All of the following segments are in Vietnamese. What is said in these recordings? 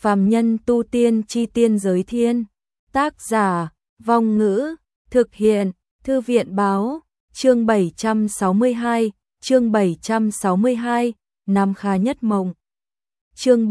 Phàm nhân tu tiên chi tiên giới thiên. Tác giả, Vong Ngữ, thực hiện, Thư viện báo, chương 762, chương 762, Nam Kha Nhất Mộng. Chương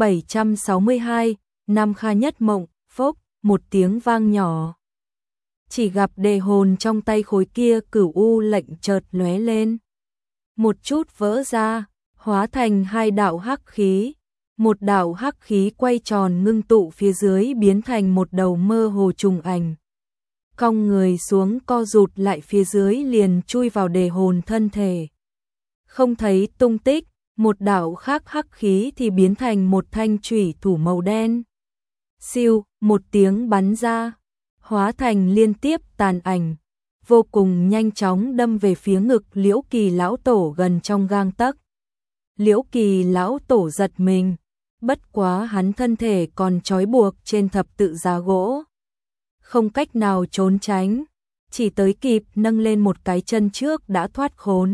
762, Nam Kha Nhất Mộng, phốc, một tiếng vang nhỏ. Chỉ gặp đề hồn trong tay khối kia cửu u lệnh chợt lóe lên. Một chút vỡ ra, hóa thành hai đạo hắc khí. Một đạo hắc khí quay tròn ngưng tụ phía dưới biến thành một đầu mơ hồ trùng ảnh. Cong người xuống co rụt lại phía dưới liền chui vào đề hồn thân thể. Không thấy tung tích, một đạo khác hắc khí thì biến thành một thanh chủy thủ màu đen. Siêu, một tiếng bắn ra, hóa thành liên tiếp tàn ảnh, vô cùng nhanh chóng đâm về phía ngực Liễu Kỳ lão tổ gần trong gang tấc. Liễu Kỳ lão tổ giật mình, bất quá hắn thân thể còn trói buộc trên thập tự giá gỗ, không cách nào trốn tránh, chỉ tới kịp nâng lên một cái chân trước đã thoát khốn.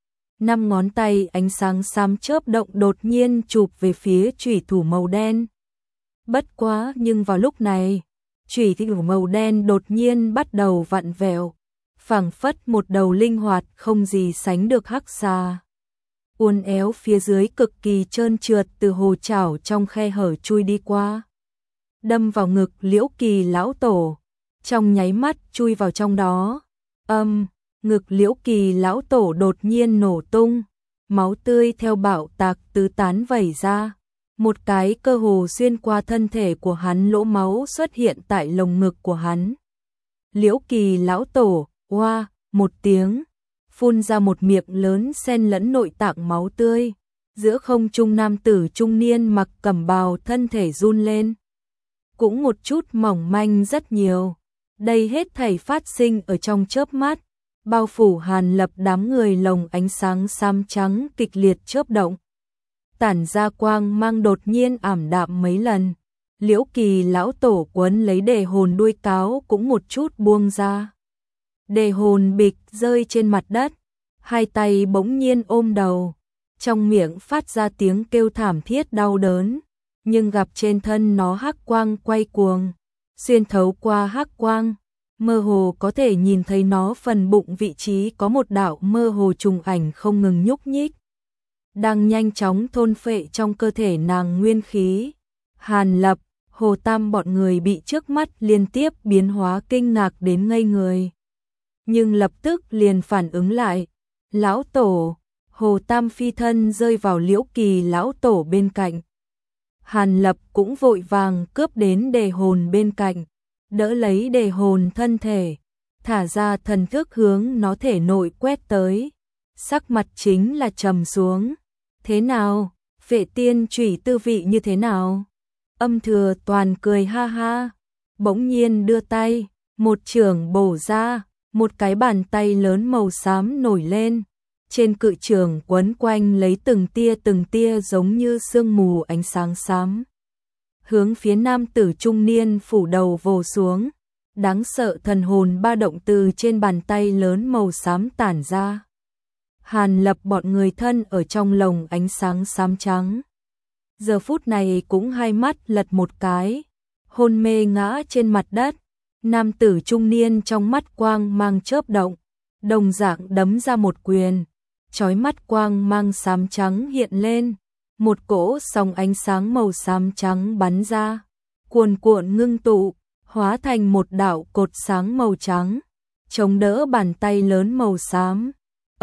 5 ngón tay ánh sáng xám chớp động đột nhiên chụp về phía chủy thủ màu đen. Bất quá nhưng vào lúc này, chủy thủ màu đen đột nhiên bắt đầu vặn vẹo, phảng phất một đầu linh hoạt không gì sánh được hắc xà. Uốn éo phía dưới cực kỳ trơn trượt từ hồ chảo trong khe hở chui đi qua. Đâm vào ngực Liễu Kỳ lão tổ, trong nháy mắt chui vào trong đó. Ngực Liễu Kỳ lão tổ đột nhiên nổ tung, máu tươi theo bạo tạc tứ tán vẩy ra. Một cái cơ hồ xuyên qua thân thể của hắn lỗ máu xuất hiện tại lồng ngực của hắn. Liễu Kỳ lão tổ, oa, một tiếng, phun ra một miệng lớn xen lẫn nội tạng máu tươi. Giữa không trung nam tử trung niên mặc cẩm bào thân thể run lên. Cũng một chút mỏng manh rất nhiều. Đây hết thảy phát sinh ở trong chớp mắt, bao phủ Hàn Lập đám người lồng ánh sáng xám trắng kịch liệt chớp động. Tản ra quang mang đột nhiên ảm đạm mấy lần. Liễu Kỳ lão tổ quấn lấy đề hồn đuôi cáo cũng một chút buông ra. Đề hồn bịch rơi trên mặt đất, hai tay bỗng nhiên ôm đầu, trong miệng phát ra tiếng kêu thảm thiết đau đớn, nhưng gặp trên thân nó hắc quang quay cuồng, xuyên thấu qua hắc quang, mơ hồ có thể nhìn thấy nó phần bụng vị trí có một đạo mơ hồ trùng ảnh không ngừng nhúc nhích, đang nhanh chóng thôn phệ trong cơ thể nàng nguyên khí. Hàn Lập, Hồ Tam bọn người bị trước mắt liên tiếp biến hóa kinh ngạc đến ngây người. Nhưng lập tức liền phản ứng lại. Lão tổ, Hồ Tam phi thân rơi vào Liễu Kỳ lão tổ bên cạnh. Hàn Lập cũng vội vàng cướp đến đề hồn bên cạnh, đỡ lấy đề hồn thân thể, thả ra thần thức hướng nó thể nội quét tới. Sắc mặt chính là trầm xuống. Thế nào, Vệ tiên chủy tư vị như thế nào? Âm Thừa Toàn cười ha ha, bỗng nhiên đưa tay, một chưởng bổ ra, một cái bàn tay lớn màu xám nổi lên. Trên cự chưởng quấn quanh lấy từng tia giống như sương mù ánh sáng xám. Hướng phía nam tử trung niên phủ đầu vồ xuống, đáng sợ thần hồn ba động từ trên bàn tay lớn màu xám tản ra. Hàn Lập bọn người thân ở trong lồng ánh sáng xám trắng. Giờ phút này cũng hai mắt lật một cái, hôn mê ngã trên mặt đất. Nam tử trung niên trong mắt quang mang chớp động, đồng dạng đấm ra một quyền, chói mắt quang mang xám trắng hiện lên, một cỗ sóng ánh sáng màu xám trắng bắn ra, cuồn cuộn ngưng tụ, hóa thành một đạo cột sáng màu trắng, chống đỡ bàn tay lớn màu xám.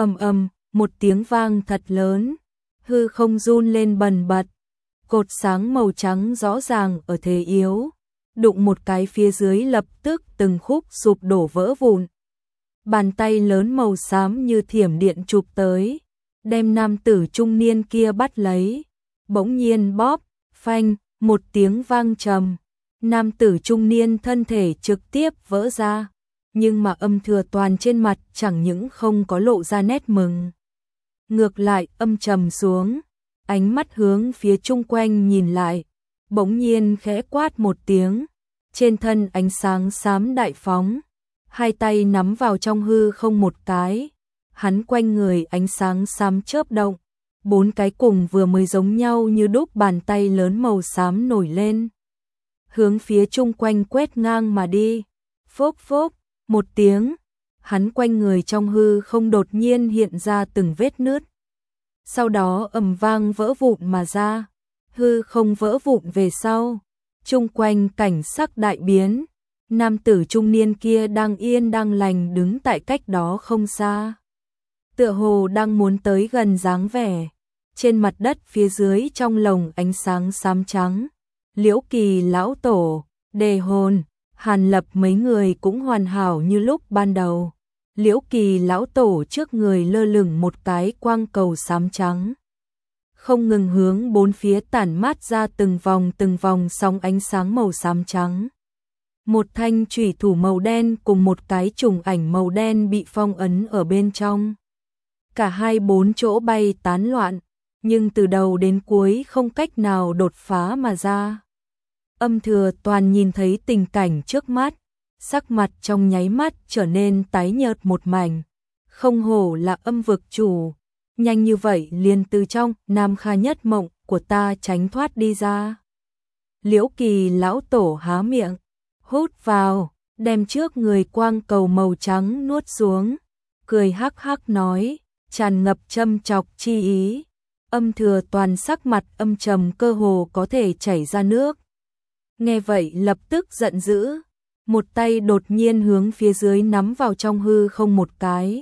Một tiếng vang thật lớn, hư không run lên bần bật, cột sáng màu trắng rõ ràng ở thế yếu, đụng một cái phía dưới lập tức từng khúc sụp đổ vỡ vụn. Bàn tay lớn màu xám như thiểm điện chụp tới, đem nam tử trung niên kia bắt lấy, bỗng nhiên bóp, phanh, một tiếng vang trầm, nam tử trung niên thân thể trực tiếp vỡ ra, nhưng mà Âm Thừa Toàn trên mặt chẳng những không có lộ ra nét mừng, ngược lại âm trầm xuống, ánh mắt hướng phía chung quanh nhìn lại, bỗng nhiên khẽ quát một tiếng, trên thân ánh sáng xám đại phóng, hai tay nắm vào trong hư không một cái, hắn quanh người ánh sáng xám chớp động, 4 cái cùng vừa mới giống nhau như đúc bàn tay lớn màu xám nổi lên. hướng phía chung quanh quét ngang mà đi. Phốc phốc, một tiếng, hắn quanh người trong hư không đột nhiên hiện ra từng vết nứt. Sau đó ầm vang vỡ vụn mà ra, hư không vỡ vụn về sau, chung quanh cảnh sắc đại biến. Nam tử trung niên kia đang yên đang lành đứng tại cách đó không xa, tựa hồ đang muốn tới gần dáng vẻ. Trên mặt đất phía dưới trong lồng ánh sáng xám trắng, Liễu Kỳ lão tổ, Đề Hồn, Hàn Lập mấy người cũng hoàn hảo như lúc ban đầu. Liễu Kỳ lão tổ trước người lơ lửng một cái quang cầu xám trắng, không ngừng hướng bốn phía tản mát ra từng vòng sóng ánh sáng màu xám trắng. Một thanh chủy thủ màu đen cùng một cái trùng ảnh màu đen bị phong ấn ở bên trong. Cả hai bốn chỗ bay tán loạn, nhưng từ đầu đến cuối không cách nào đột phá mà ra. Âm Thừa Toàn nhìn thấy tình cảnh trước mắt, sắc mặt trong nháy mắt trở nên tái nhợt một mảnh. Không hổ là Âm vực chủ, nhanh như vậy liền từ trong Nam Kha nhất mộng của ta tránh thoát đi ra. Liễu Kỳ lão tổ há miệng, hút vào, đem trước người quang cầu màu trắng nuốt xuống, cười hắc hắc nói, tràn ngập châm chọc chi ý. Âm Thừa Toàn sắc mặt âm trầm cơ hồ có thể chảy ra nước. Nghe vậy lập tức giận dữ, một tay đột nhiên hướng phía dưới nắm vào trong hư không một cái.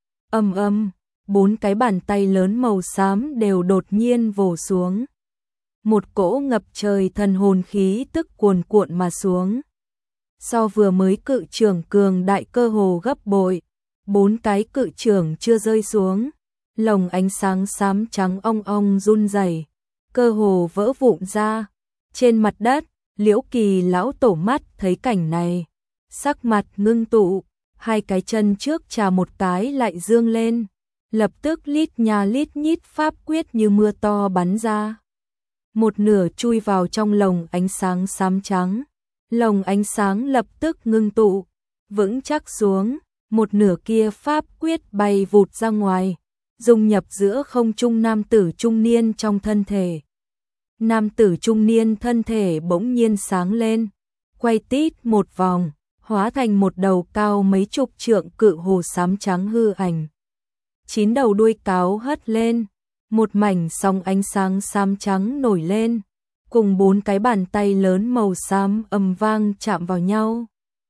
Bốn cái bàn tay lớn màu xám đều đột nhiên vồ xuống. Một cỗ ngập trời thần hồn khí tức cuồn cuộn mà xuống. So vừa mới cự trưởng cường đại cơ hồ gấp bội, bốn cái cự trưởng chưa rơi xuống, lồng ánh sáng xám trắng ong ong run rẩy, cơ hồ vỡ vụn ra. Trên mặt đất, Liễu Kỳ lão tổ mắt thấy cảnh này, sắc mặt ngưng tụ, hai cái chân trước chà một cái lại dương lên, lập tức lít nha lít nhít pháp quyết như mưa to bắn ra. Một nửa chui vào trong lồng ánh sáng xám trắng, lồng ánh sáng lập tức ngưng tụ, vững chắc xuống, một nửa kia pháp quyết bay vụt ra ngoài, dung nhập giữa không trung nam tử trung niên trong thân thể. Nam tử trung niên thân thể bỗng nhiên sáng lên, quay tít một vòng, hóa thành một đầu cao mấy chục trượng cự hồ xám trắng hư ảnh. 9 đầu đuôi cáo hất lên, một mảnh sóng ánh sáng xám trắng nổi lên, cùng 4 cái bàn tay lớn màu xám ầm vang chạm vào nhau,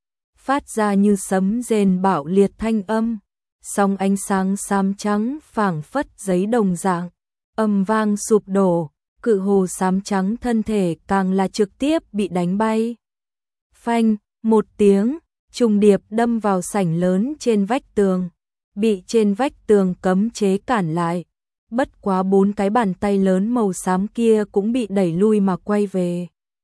phát ra như sấm rền bạo liệt thanh âm. Sóng ánh sáng xám trắng phảng phất giấy đồng dạng, ầm vang sụp đổ, cự hồ xám trắng thân thể càng là trực tiếp bị đánh bay. Phanh, một tiếng, trùng điệp đâm vào sảnh lớn trên vách tường, bị trên vách tường cấm chế cản lại. Bất quá 4 cái bàn tay lớn màu xám kia cũng bị đẩy lui mà quay về.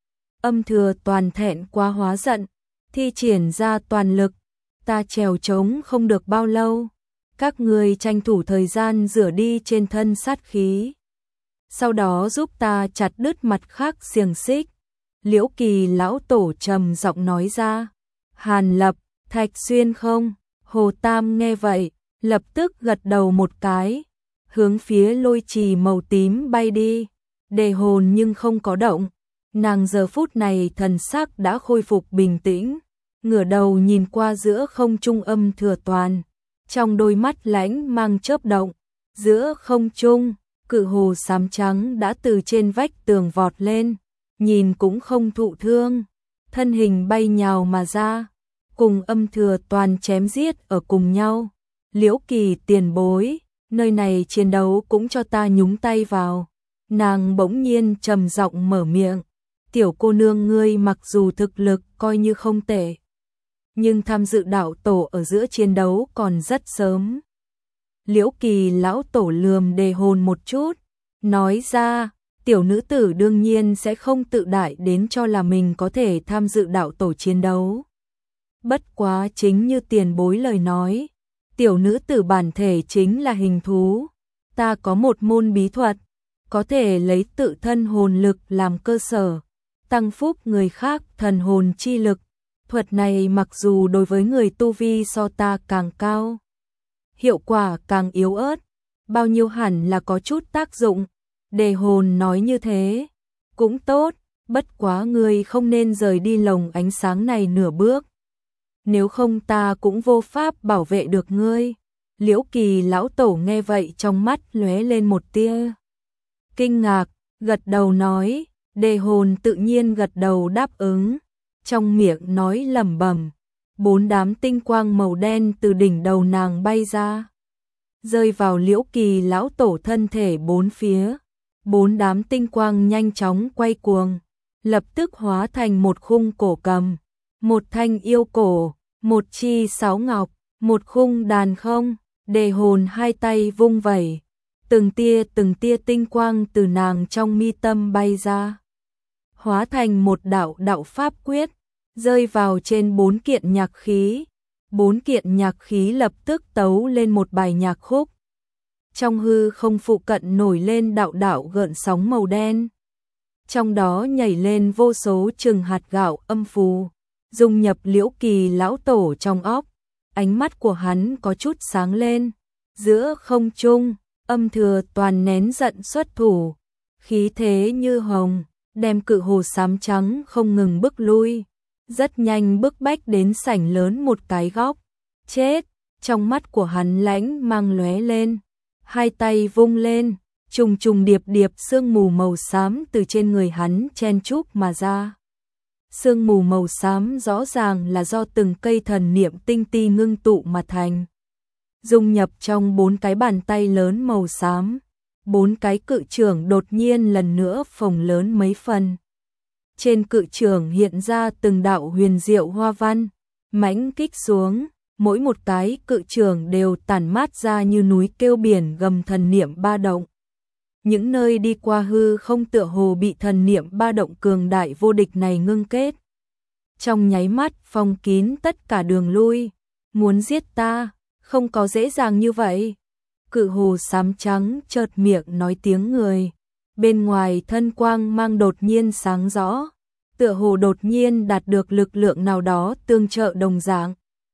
Âm Thừa Toàn thẹn quá hóa giận, thi triển ra toàn lực, ta trèo trống không được bao lâu, các người tranh thủ thời gian rửa đi trên thân sát khí, sau đó giúp ta chặt đứt mặt khác xiềng xích. Liễu Kỳ lão tổ trầm giọng nói ra. Hàn Lập, Thạch Xuyên không? Hồ Tam nghe vậy, lập tức gật đầu một cái, hướng phía lôi trì màu tím bay đi. Đề Hồn nhưng không có động, nàng giờ phút này thần sắc đã khôi phục bình tĩnh, ngửa đầu nhìn qua giữa không trung Âm Thừa Toàn, trong đôi mắt lãnh mang chớp động. Giữa không trung, cự hồ xám trắng đã từ trên vách tường vọt lên, nhìn cũng không thụ thương, thân hình bay nhào mà ra, cùng Âm Thừa Toàn chém giết ở cùng nhau. Liễu Kỳ tiền bối, nơi này chiến đấu cũng cho ta nhúng tay vào. Nàng bỗng nhiên trầm giọng mở miệng, tiểu cô nương ngươi mặc dù thực lực coi như không tệ, nhưng tham dự đạo tổ ở giữa chiến đấu còn rất sớm. Liễu Kỳ lão tổ lườm Đề Hồn một chút, nói ra, tiểu nữ tử đương nhiên sẽ không tự đại đến cho là mình có thể tham dự đạo tổ chiến đấu. Bất quá chính như tiền bối lời nói, tiểu nữ tử bản thể chính là hình thú, ta có một môn bí thuật, có thể lấy tự thân hồn lực làm cơ sở, tăng phúc người khác thần hồn chi lực. Thuật này mặc dù đối với người tu vi so ta càng cao, hiệu quả càng yếu ớt, bao nhiêu hẳn là có chút tác dụng. Đề Hồn nói như thế, cũng tốt, bất quá ngươi không nên rời đi lồng ánh sáng này nửa bước. Nếu không ta cũng vô pháp bảo vệ được ngươi. Liễu Kỳ lão tổ nghe vậy trong mắt lóe lên một tia kinh ngạc, gật đầu nói, Đề Hồn tự nhiên gật đầu đáp ứng, trong miệng nói lẩm bẩm, 4 đám tinh quang màu đen từ đỉnh đầu nàng bay ra, rơi vào Liễu Kỳ lão tổ thân thể bốn phía. 4 đám tinh quang nhanh chóng quay cuồng, lập tức hóa thành một khung cổ cầm, một thanh yêu cổ, một chi sáo ngọc, một khung đàn không. Đề Hồn hai tay vung vẩy, từng tia tinh quang từ nàng trong mi tâm bay ra, hóa thành một đạo pháp quyết, rơi vào trên 4 kiện nhạc khí. 4 kiện nhạc khí lập tức tấu lên một bài nhạc khúc. Trong hư không phụ cận nổi lên đạo gợn sóng màu đen. Trong đó nhảy lên vô số chừng hạt gạo âm phù, dung nhập Liễu Kỳ lão tổ trong óc. Ánh mắt của hắn có chút sáng lên, giữa không trung, Âm Thừa Toàn nén giận xuất thủ, khí thế như hồng, đem cự hồ xám trắng không ngừng bức lui, rất nhanh bức bách đến sảnh lớn một cái góc. Chết, trong mắt của hắn lãnh mang lóe lên, hai tay vung lên, trùng điệp sương mù màu xám từ trên người hắn chen chúc mà ra. Sương mù màu xám rõ ràng là do từng cây thần niệm tinh ti ngưng tụ mà thành, dung nhập trong 4 cái bàn tay lớn màu xám. 4 cái cự chưởng đột nhiên lần nữa phồng lớn mấy phần. Trên cự chưởng hiện ra từng đạo huyền diệu hoa văn, mãnh kích xuống, mỗi một cái cự chưởng đều tản mát ra như núi kêu biển gầm thần niệm ba động. Những nơi đi qua hư không tựa hồ bị thần niệm ba động cường đại vô địch này ngưng kết. Trong nháy mắt phong kín tất cả đường lui, muốn giết ta, không có dễ dàng như vậy. Cự hồ xám trắng chợt miệng nói tiếng người, bên ngoài thân quang mang đột nhiên sáng rõ, tựa hồ đột nhiên đạt được lực lượng nào đó tương trợ đồng dạng.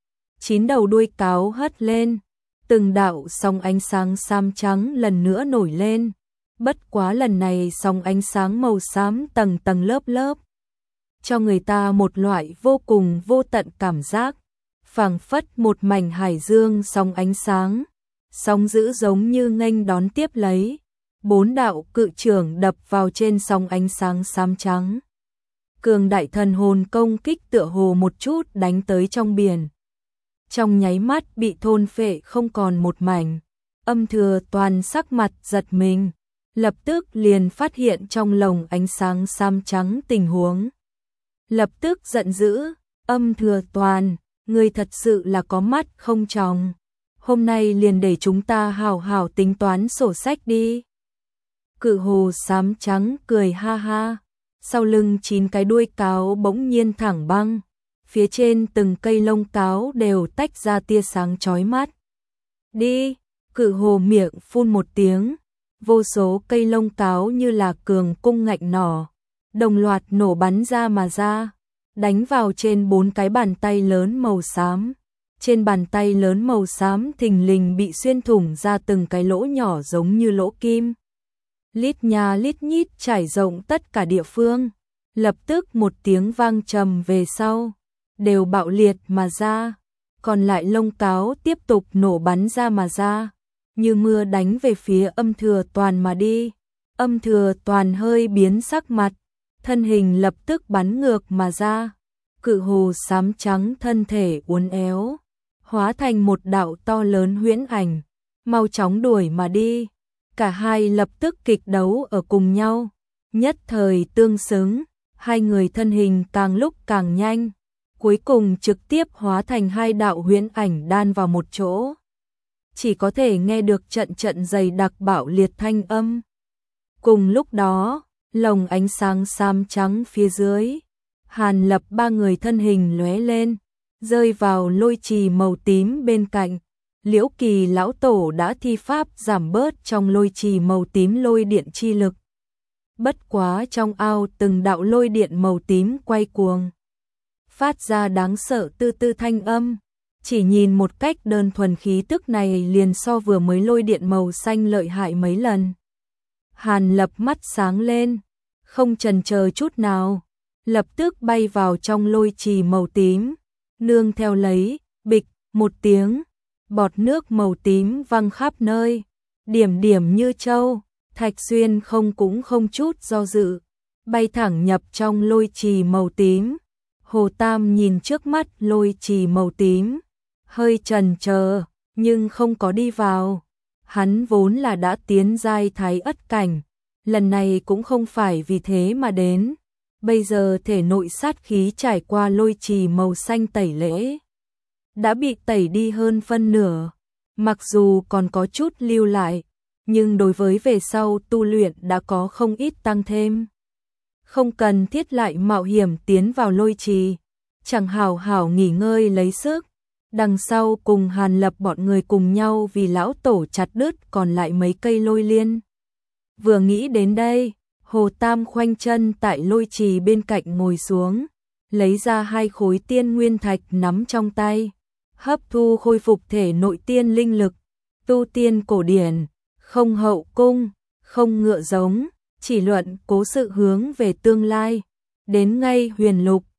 9 đầu đuôi cáo hất lên, từng đạo sóng ánh sáng xám trắng lần nữa nổi lên. Bất quá lần này sóng ánh sáng màu xám tầng tầng lớp, cho người ta một loại vô cùng vô tận cảm giác, phảng phất một mảnh hải dương sóng ánh sáng, sóng dữ giống như nghênh đón tiếp lấy. 4 đạo cự chưởng đập vào trên sóng ánh sáng xám trắng. Cường đại thần hồn công kích tựa hồ một chút đánh tới trong biển. Trong nháy mắt bị thôn phệ không còn một mảnh. Âm Thừa Toàn sắc mặt giật mình, lập tức liền phát hiện trong lồng ánh sáng xám trắng tình huống. Lập tức giận dữ, Âm Thừa Toàn, ngươi thật sự là có mắt không tròng. Hôm nay liền để chúng ta hào hào tính toán sổ sách đi. Cự hồ xám trắng cười ha ha, sau lưng 9 cái đuôi cáo bỗng nhiên thẳng băng, phía trên từng cây lông cáo đều tách ra tia sáng chói mắt. Đi, cự hồ miệng phun một tiếng, vô số cây lông cáo như là cường cung ngạnh nỏ, đồng loạt nổ bắn ra mà ra, đánh vào trên 4 cái bàn tay lớn màu xám. Trên bàn tay lớn màu xám thình lình bị xuyên thủng ra từng cái lỗ nhỏ giống như lỗ kim. Lít nha lít nhít trải rộng tất cả địa phương. Lập tức một tiếng vang trầm về sau, đều bạo liệt mà ra. Còn lại lông cáo tiếp tục nổ bắn ra mà ra, như mưa đánh về phía Âm Thừa Toàn mà đi. Âm Thừa Toàn hơi biến sắc mặt, thân hình lập tức bắn ngược mà ra. Cự hồ xám trắng thân thể uốn éo, hóa thành một đạo to lớn huyễn ảnh, mau chóng đuổi mà đi. Cả hai lập tức kịch đấu ở cùng nhau, nhất thời tương xứng, hai người thân hình càng lúc càng nhanh, cuối cùng trực tiếp hóa thành 2 đạo huyễn ảnh đan vào một chỗ. Chỉ có thể nghe được trận dày đặc bạo liệt thanh âm. Cùng lúc đó, lồng ánh sáng xám trắng phía dưới, Hàn Lập 3 người thân hình lóe lên, rơi vào lôi trì màu tím bên cạnh. Liễu Kỳ lão tổ đã thi pháp giảm bớt trong lôi trì màu tím lôi điện chi lực. Bất quá trong ao từng đạo lôi điện màu tím quay cuồng, phát ra đáng sợ tư thanh âm. Chỉ nhìn một cách đơn thuần khí tức này liền so vừa mới lôi điện màu xanh lợi hại mấy lần. Hàn Lập mắt sáng lên, không chần chờ chút nào, lập tức bay vào trong lôi trì màu tím, nương theo lấy, bịch, một tiếng, bọt nước màu tím văng khắp nơi, điểm điểm như châu, Thạch Xuyên cũng không chút do dự, bay thẳng nhập trong lôi trì màu tím. Hồ Tam nhìn trước mắt lôi trì màu tím, hơi chần chờ, nhưng không có đi vào. Hắn vốn là đã tiến giai Thái Ất cảnh, lần này cũng không phải vì thế mà đến. Bây giờ thể nội sát khí trải qua lôi trì màu xanh tẩy lễ, đã bị tẩy đi hơn phân nửa, mặc dù còn có chút lưu lại, nhưng đối với về sau tu luyện đã có không ít tăng thêm. Không cần thiết lại mạo hiểm tiến vào lôi trì, chẳng hảo hảo nghỉ ngơi lấy sức, đằng sau cùng Hàn Lập bọn người cùng nhau vì lão tổ chặt đứt còn lại mấy cây lôi liên. Vừa nghĩ đến đây, Hồ Tam khoanh chân tại lôi trì bên cạnh ngồi xuống, lấy ra 2 khối tiên nguyên thạch nắm trong tay, hấp thu khôi phục thể nội tiên linh lực, tu tiên cổ điển, không hậu cung, không ngựa giống, chỉ luận cố sự hướng về tương lai, đến ngay huyền lục,